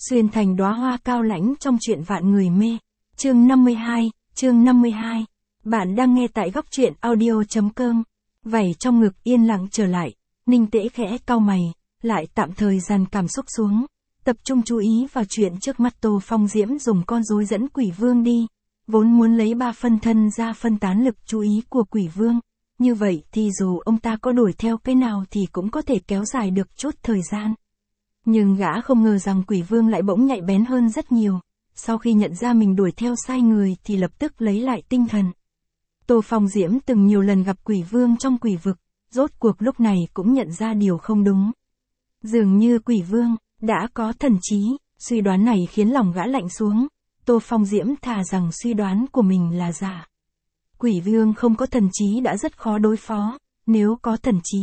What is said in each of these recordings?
Xuyên thành đóa hoa cao lãnh trong truyện vạn người mê. Chương 52. Bạn đang nghe tại góc truyện audio.com. Vảy trong ngực yên lặng trở lại, Ninh Tễ khẽ cau mày, lại tạm thời dàn cảm xúc xuống, tập trung chú ý vào chuyện trước mắt. Tô Phong Diễm dùng con rối dẫn Quỷ Vương đi, vốn muốn lấy 3 phân thân ra phân tán lực chú ý của Quỷ Vương, như vậy thì dù ông ta có đuổi theo cái nào thì cũng có thể kéo dài được chút thời gian. Nhưng gã không ngờ rằng Quỷ Vương lại bỗng nhạy bén hơn rất nhiều, sau khi nhận ra mình đuổi theo sai người thì lập tức lấy lại tinh thần. Tô Phong Diễm từng nhiều lần gặp Quỷ Vương trong quỷ vực, rốt cuộc lúc này cũng nhận ra điều không đúng. Dường như Quỷ Vương đã có thần trí, suy đoán này khiến lòng gã lạnh xuống. Tô Phong Diễm thà rằng suy đoán của mình là giả. Quỷ Vương không có thần trí đã rất khó đối phó, nếu có thần trí.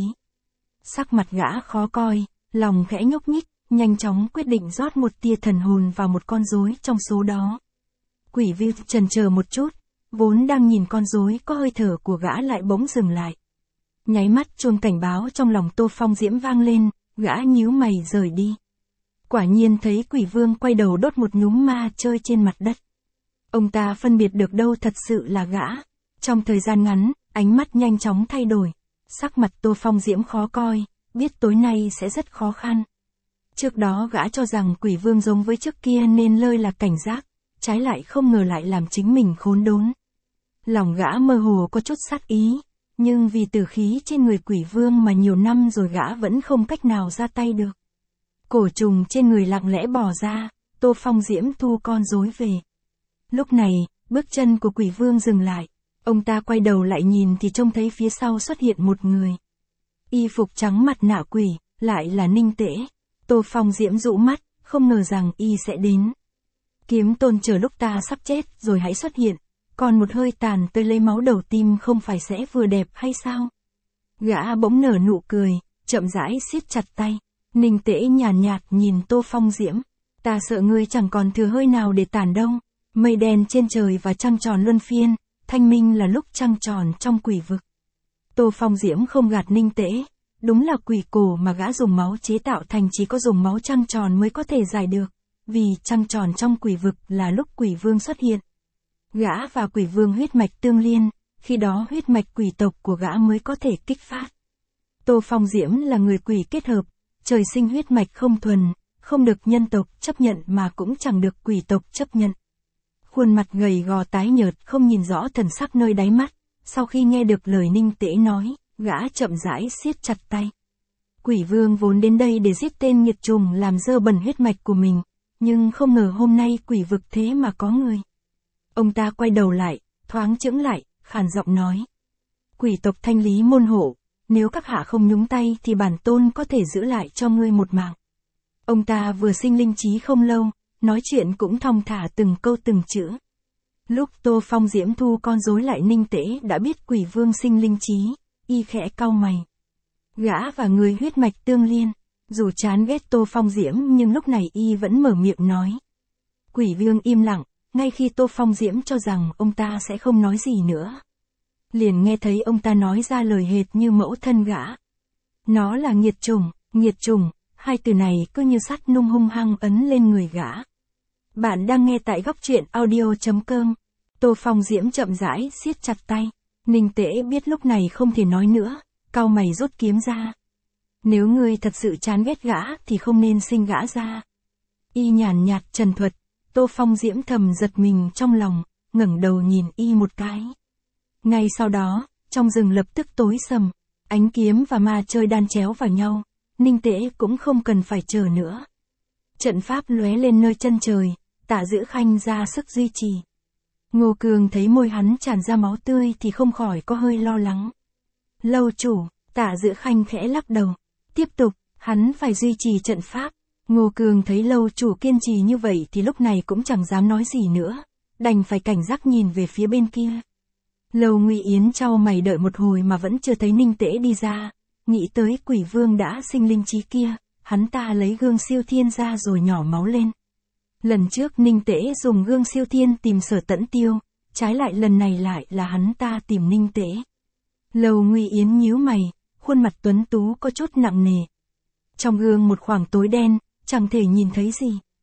Sắc mặt gã khó coi, lòng khẽ nhúc nhích, nhanh chóng quyết định rót một tia thần hồn vào một con rối trong số đó. Quỷ Vương chần chờ một chút, vốn đang nhìn con rối có hơi thở của gã lại bỗng dừng lại. Nháy mắt chuông cảnh báo trong lòng Tô Phong Diễm vang lên, gã nhíu mày rời đi. Quả nhiên thấy Quỷ Vương quay đầu đốt một nhúm ma chơi trên mặt đất. Ông ta phân biệt được đâu thật sự là gã. Trong thời gian ngắn, ánh mắt nhanh chóng thay đổi. Sắc mặt Tô Phong Diễm khó coi, biết tối nay sẽ rất khó khăn. Trước đó gã cho rằng Quỷ Vương giống với trước kia nên lơi là cảnh giác, trái lại không ngờ lại làm chính mình khốn đốn. Lòng gã mơ hồ có chút sát ý, nhưng vì tử khí trên người Quỷ Vương mà nhiều năm rồi gã vẫn không cách nào ra tay được. Cổ trùng trên người lặng lẽ bỏ ra, Tô Phong Diễm thu con rối về. Lúc này, bước chân của Quỷ Vương dừng lại. Ông ta quay đầu lại nhìn thì trông thấy phía sau xuất hiện một người. Y phục trắng mặt nạ quỷ, lại là Ninh Tễ. Tô Phong Diễm rũ mắt, không ngờ rằng y sẽ đến. Kiếm Tôn chờ lúc ta sắp chết rồi hãy xuất hiện, còn một hơi tàn tới lấy máu đầu tim không phải sẽ vừa đẹp hay sao? Gã bỗng nở nụ cười, chậm rãi siết chặt tay. Ninh Tễ nhàn nhạt nhìn Tô Phong Diễm. Ta sợ ngươi chẳng còn thừa hơi nào để tàn đâu. Mây đen trên trời và trăng tròn luân phiên, thanh minh là lúc trăng tròn trong quỷ vực. Tô Phong Diễm không gạt Ninh Tễ. Đúng là quỷ cổ mà gã dùng máu chế tạo thành chỉ có dùng máu trăng tròn mới có thể giải được. Vì trăng tròn trong quỷ vực là lúc Quỷ Vương xuất hiện. Gã và Quỷ Vương huyết mạch tương liên, khi đó huyết mạch quỷ tộc của gã mới có thể kích phát. Tô Phong Diễm là người quỷ kết hợp, trời sinh huyết mạch không thuần, không được nhân tộc chấp nhận mà cũng chẳng được quỷ tộc chấp nhận. Khuôn mặt gầy gò tái nhợt không nhìn rõ thần sắc nơi đáy mắt, sau khi nghe được lời Ninh Tễ nói, gã chậm rãi siết chặt tay. Quỷ Vương vốn đến đây để giết tên nghiệt trùng làm dơ bẩn huyết mạch của mình, nhưng không ngờ hôm nay quỷ vực thế mà có người. Ông ta quay đầu lại, thoáng chững lại, khàn giọng nói. Quỷ tộc Thanh Lý môn hộ, nếu các hạ không nhúng tay thì bản tôn có thể giữ lại cho ngươi một mạng. Ông ta vừa sinh linh trí không lâu, nói chuyện cũng thong thả từng câu từng chữ. Lúc Tô Phong Diễm thu con rối lại Ninh Tễ đã biết Quỷ Vương sinh linh trí, y khẽ cau mày. Gã và người huyết mạch tương liên, dù chán ghét Tô Phong Diễm nhưng lúc này y vẫn mở miệng nói. Quỷ Vương im lặng, ngay khi Tô Phong Diễm cho rằng ông ta sẽ không nói gì nữa. Liền nghe thấy ông ta nói ra lời hệt như mẫu thân gã. Nó là nghiệt trùng, hai từ này cứ như sắt nung hung hăng ấn lên người gã. Bạn đang nghe tại góc truyện audio.com. Tô Phong Diễm chậm rãi siết chặt tay. Ninh Tễ biết lúc này không thể nói nữa, cau mày rút kiếm ra. Nếu ngươi thật sự chán ghét gã thì không nên sinh gã ra. Y nhàn nhạt trần thuật. Tô Phong Diễm thầm giật mình trong lòng, ngẩng đầu nhìn y một cái. Ngay sau đó, trong rừng lập tức tối sầm, ánh kiếm và ma chơi đan chéo vào nhau, Ninh Tễ cũng không cần phải chờ nữa. Trận pháp lóe lên nơi chân trời, Tạ Dữ Khanh ra sức duy trì. Ngô Cường thấy môi hắn tràn ra máu tươi thì không khỏi có hơi lo lắng. Lâu chủ, Tạ Dữ Khanh khẽ lắc đầu. Tiếp tục, hắn phải duy trì trận pháp. Ngô Cường thấy lâu chủ kiên trì như vậy thì lúc này cũng chẳng dám nói gì nữa, đành phải cảnh giác nhìn về phía bên kia. Lâu Ngụy Yến chau mày đợi một hồi mà vẫn chưa thấy Ninh Tễ đi ra, nghĩ tới Quỷ Vương đã sinh linh trí kia, hắn ta lấy gương siêu thiên ra rồi nhỏ máu lên. Lần trước Ninh Tễ dùng gương siêu thiên tìm Sở Tẫn Tiêu, trái lại lần này lại là hắn ta tìm Ninh Tễ. Lâu Ngụy Yến nhíu mày, khuôn mặt tuấn tú có chút nặng nề. Trong gương một khoảng tối đen, chẳng thể nhìn thấy gì.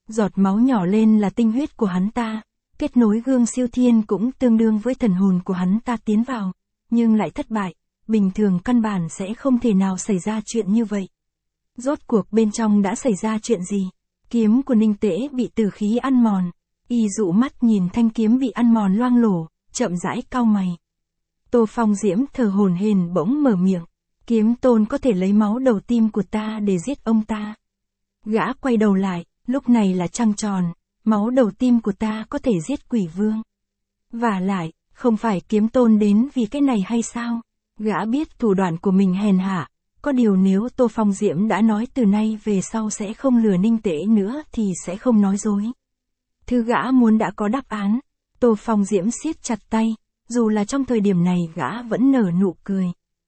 Giọt máu nhỏ lên là tinh huyết của hắn ta, kết nối gương siêu thiên cũng tương đương với thần hồn của hắn ta tiến vào, nhưng lại thất bại, bình thường căn bản sẽ không thể nào xảy ra chuyện như vậy. Rốt cuộc bên trong đã xảy ra chuyện gì? Kiếm của Ninh Tễ bị tử khí ăn mòn, y dụ mắt nhìn thanh kiếm bị ăn mòn loang lổ, chậm rãi cau mày. Tô Phong Diễm thở hổn hển bỗng mở miệng, kiếm tôn có thể lấy máu đầu tim của ta để giết ông ta. Gã quay đầu lại, lúc này là trăng tròn, máu đầu tim của ta có thể giết quỷ vương. Vả lại, không phải kiếm tôn đến vì cái này hay sao? Gã biết thủ đoạn của mình hèn hạ, có điều nếu Tô Phong Diễm đã nói từ nay về sau sẽ không lừa Ninh Tễ nữa thì sẽ không nói dối. Thứ gã muốn đã có đáp án, Tô Phong Diễm siết chặt tay, dù là trong thời điểm này gã vẫn nở nụ cười.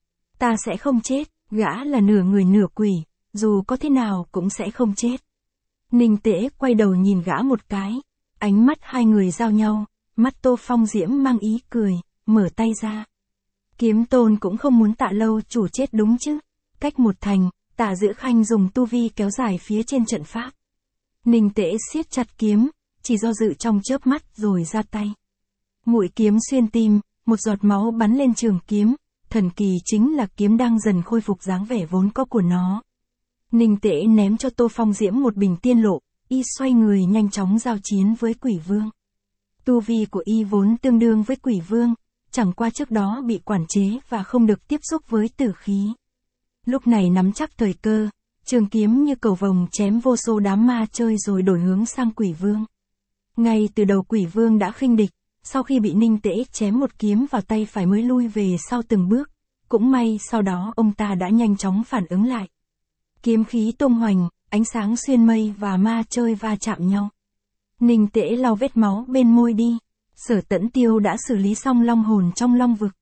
Ta sẽ không chết, gã là nửa người nửa quỷ, dù có thế nào cũng sẽ không chết. Ninh Tễ quay đầu nhìn gã một cái, ánh mắt hai người giao nhau, mắt Tô Phong Diễm mang ý cười, mở tay ra. Kiếm tôn cũng không muốn Tạ Lâu chủ chết đúng chứ? Cách một thành, Tạ Giữ Khanh dùng tu vi kéo dài phía trên trận pháp. Ninh Tễ siết chặt kiếm, chỉ do dự trong chớp mắt rồi ra tay. Mũi kiếm xuyên tim, một giọt máu bắn lên trường kiếm, thần kỳ chính là kiếm đang dần khôi phục dáng vẻ vốn có của nó. Ninh Tễ ném cho Tô Phong Diễm một bình tiên lộ, y xoay người nhanh chóng giao chiến với quỷ vương. Tu vi của y vốn tương đương với quỷ vương, chẳng qua trước đó bị quản chế và không được tiếp xúc với tử khí. Lúc này nắm chắc thời cơ, trường kiếm như cầu vồng chém vô số đám ma chơi rồi đổi hướng sang quỷ vương. Ngay từ đầu quỷ vương đã khinh địch, sau khi bị Ninh Tễ chém một kiếm vào tay phải mới lui về sau từng bước, cũng may sau đó ông ta đã nhanh chóng phản ứng lại. Kiếm khí tung hoành, ánh sáng xuyên mây và ma chơi va chạm nhau. Ninh Tễ lau vết máu bên môi đi, Sở Tẫn Tiêu đã xử lý xong long hồn trong long vực.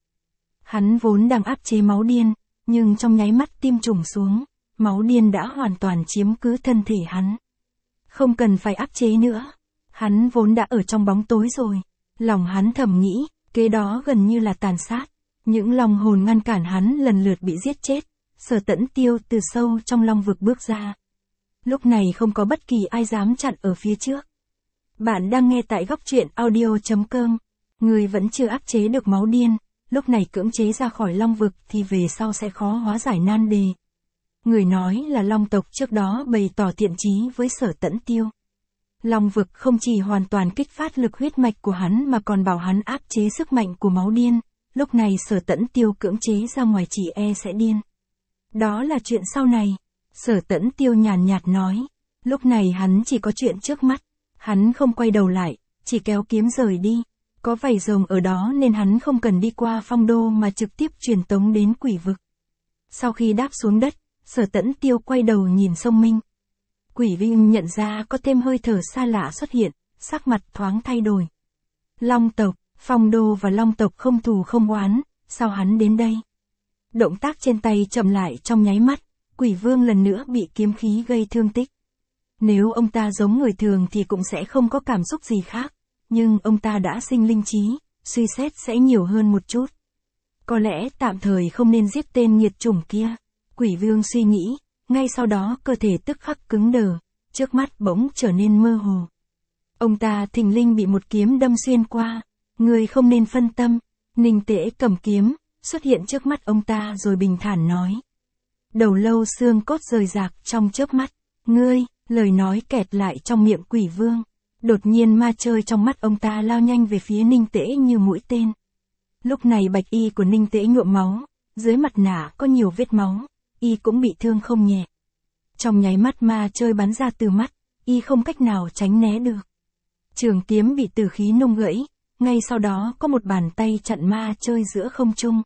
Hắn vốn đang áp chế máu điên, nhưng trong nháy mắt tim trùng xuống, máu điên đã hoàn toàn chiếm cứ thân thể hắn. Không cần phải áp chế nữa, hắn vốn đã ở trong bóng tối rồi. Lòng hắn thầm nghĩ, kế đó gần như là tàn sát. Những long hồn ngăn cản hắn lần lượt bị giết chết. Sở Tẫn Tiêu từ sâu trong long vực bước ra. Lúc này không có bất kỳ ai dám chặn ở phía trước. Bạn đang nghe tại góc truyện audio.com. Người vẫn chưa áp chế được máu điên, lúc này cưỡng chế ra khỏi long vực thì về sau sẽ khó hóa giải nan đề. Người nói là long tộc trước đó bày tỏ thiện chí với Sở Tẫn Tiêu. Long vực không chỉ hoàn toàn kích phát lực huyết mạch của hắn mà còn bảo hắn áp chế sức mạnh của máu điên, lúc này Sở Tẫn Tiêu cưỡng chế ra ngoài chỉ e sẽ điên. Đó là chuyện sau này, Sở Tẫn Tiêu nhàn nhạt nói, lúc này hắn chỉ có chuyện trước mắt, hắn không quay đầu lại, chỉ kéo kiếm rời đi, có vảy rồng ở đó nên hắn không cần đi qua phong đô mà trực tiếp truyền tống đến quỷ vực. Sau khi đáp xuống đất, Sở Tẫn Tiêu quay đầu nhìn Sông Minh. Quỷ Vinh nhận ra có thêm hơi thở xa lạ xuất hiện, sắc mặt thoáng thay đổi. Long tộc, phong đô và long tộc không thù không oán, sao hắn đến đây? Động tác trên tay chậm lại trong nháy mắt, quỷ vương lần nữa bị kiếm khí gây thương tích. Nếu ông ta giống người thường thì cũng sẽ không có cảm xúc gì khác, nhưng ông ta đã sinh linh trí, suy xét sẽ nhiều hơn một chút. Có lẽ tạm thời không nên giết tên nghiệt chủng kia, quỷ vương suy nghĩ. Ngay sau đó cơ thể tức khắc cứng đờ, trước mắt bỗng trở nên mơ hồ. Ông ta thình lình bị một kiếm đâm xuyên qua, người không nên phân tâm. Ninh Tễ cầm kiếm, xuất hiện trước mắt ông ta rồi bình thản nói. Đầu lâu xương cốt rời rạc trong chớp mắt, ngươi, lời nói kẹt lại trong miệng quỷ vương. Đột nhiên ma chơi trong mắt ông ta lao nhanh về phía Ninh Tễ như mũi tên. Lúc này bạch y của Ninh Tễ nhuộm máu, dưới mặt nạ có nhiều vết máu. Y cũng bị thương không nhẹ. Trong nháy mắt ma chơi bắn ra từ mắt, y không cách nào tránh né được. Trường kiếm bị tử khí nung gãy, ngay sau đó có một bàn tay chặn ma chơi giữa không trung.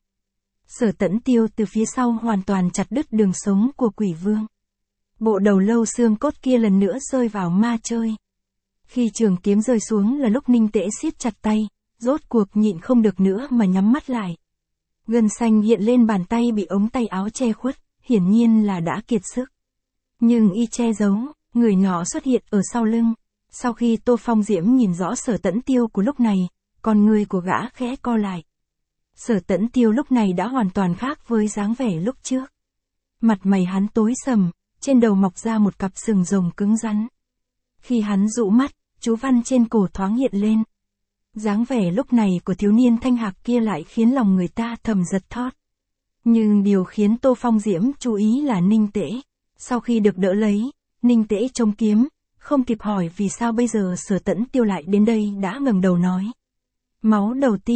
Sở Tẫn Tiêu từ phía sau hoàn toàn chặt đứt đường sống của quỷ vương. Bộ đầu lâu xương cốt kia lần nữa rơi vào ma chơi. Khi trường kiếm rơi xuống là lúc Ninh Tễ siết chặt tay, rốt cuộc nhịn không được nữa mà nhắm mắt lại. Gân xanh hiện lên bàn tay bị ống tay áo che khuất. Hiển nhiên là đã kiệt sức. Nhưng y che giấu, người nọ xuất hiện ở sau lưng. Sau khi Tô Phong Diễm nhìn rõ Sở Tẫn Tiêu của lúc này, con người của gã khẽ co lại. Sở Tẫn Tiêu lúc này đã hoàn toàn khác với dáng vẻ lúc trước. Mặt mày hắn tối sầm, trên đầu mọc ra một cặp sừng rồng cứng rắn. Khi hắn dụ mắt, chú văn trên cổ thoáng hiện lên. Dáng vẻ lúc này của thiếu niên thanh hạc kia lại khiến lòng người ta thầm giật thót. Nhưng điều khiến Tô Phong Diễm chú ý là Ninh Tễ. Sau khi được đỡ lấy, Ninh Tễ chống kiếm, không kịp hỏi vì sao bây giờ Sở Tẫn Tiêu lại đến đây đã ngẩng đầu nói. Máu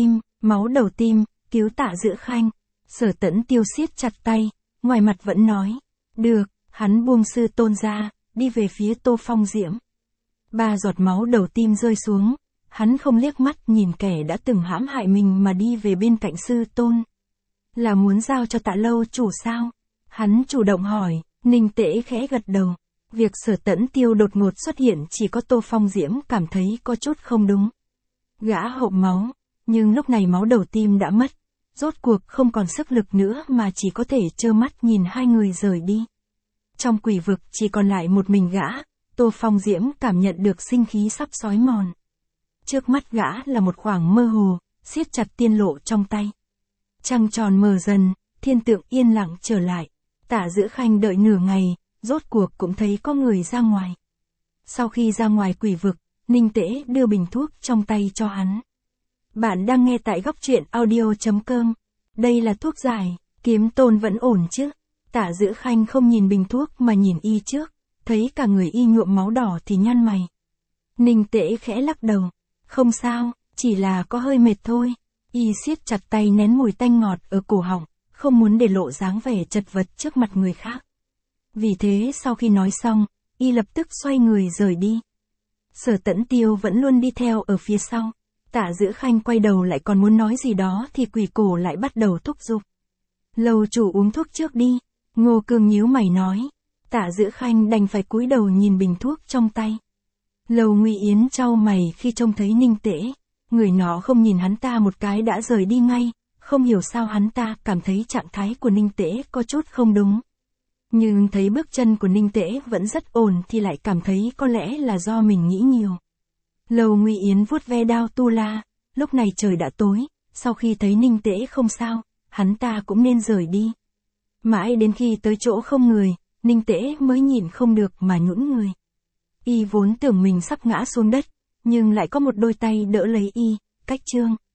đầu tim, cứu Tạ Dữ Khanh. Sở Tẫn Tiêu siết chặt tay, ngoài mặt vẫn nói. Được, hắn buông sư tôn ra, đi về phía Tô Phong Diễm. 3 giọt máu đầu tim rơi xuống, hắn không liếc mắt nhìn kẻ đã từng hãm hại mình mà đi về bên cạnh sư tôn. Là muốn giao cho Tạ lâu chủ sao? Hắn chủ động hỏi, Ninh Tễ khẽ gật đầu. Việc Sở Tẫn Tiêu đột ngột xuất hiện chỉ có Tô Phong Diễm cảm thấy có chút không đúng. Gã hộp máu, nhưng lúc này máu đầu tim đã mất. Rốt cuộc không còn sức lực nữa mà chỉ có thể trơ mắt nhìn hai người rời đi. Trong quỷ vực chỉ còn lại một mình gã, Tô Phong Diễm cảm nhận được sinh khí sắp xói mòn. Trước mắt gã là một khoảng mơ hồ, siết chặt tiên lộ trong tay. Trăng tròn mờ dần, thiên tượng yên lặng trở lại. Tạ Dữ Khanh đợi nửa ngày, rốt cuộc cũng thấy có người ra ngoài. Sau khi ra ngoài quỷ vực, Ninh Tễ đưa bình thuốc trong tay cho hắn. Bạn đang nghe tại góc truyện audio.com. Đây là thuốc giải, Kiếm Tôn vẫn ổn chứ? Tạ Dữ Khanh không nhìn bình thuốc mà nhìn y trước, thấy cả người y nhuộm máu đỏ thì nhăn mày. Ninh Tễ khẽ lắc đầu. Không sao, chỉ là có hơi mệt thôi. Y siết chặt tay nén mùi tanh ngọt ở cổ họng, không muốn để lộ dáng vẻ chật vật trước mặt người khác. Vì thế sau khi nói xong, y lập tức xoay người rời đi. Sở Tẫn Tiêu vẫn luôn đi theo ở phía sau. Tạ Dữ Khanh quay đầu lại còn muốn nói gì đó thì quỷ cổ lại bắt đầu thúc giục. Lâu chủ uống thuốc trước đi. Ngô Cương nhíu mày nói. Tạ Dữ Khanh đành phải cúi đầu nhìn bình thuốc trong tay. Lầu Ngụy Yến chau mày khi trông thấy Ninh Tễ. Người nó không nhìn hắn ta một cái đã rời đi ngay, không hiểu sao hắn ta cảm thấy trạng thái của Ninh Tễ có chút không đúng. Nhưng thấy bước chân của Ninh Tễ vẫn rất ổn thì lại cảm thấy có lẽ là do mình nghĩ nhiều. Lầu Ngụy Yến vuốt ve đao tu la, lúc này trời đã tối, sau khi thấy Ninh Tễ không sao, hắn ta cũng nên rời đi. Mãi đến khi tới chỗ không người, Ninh Tễ mới nhìn không được mà nhũn người. Y vốn tưởng mình sắp ngã xuống đất, nhưng lại có một đôi tay đỡ lấy y, cách chương.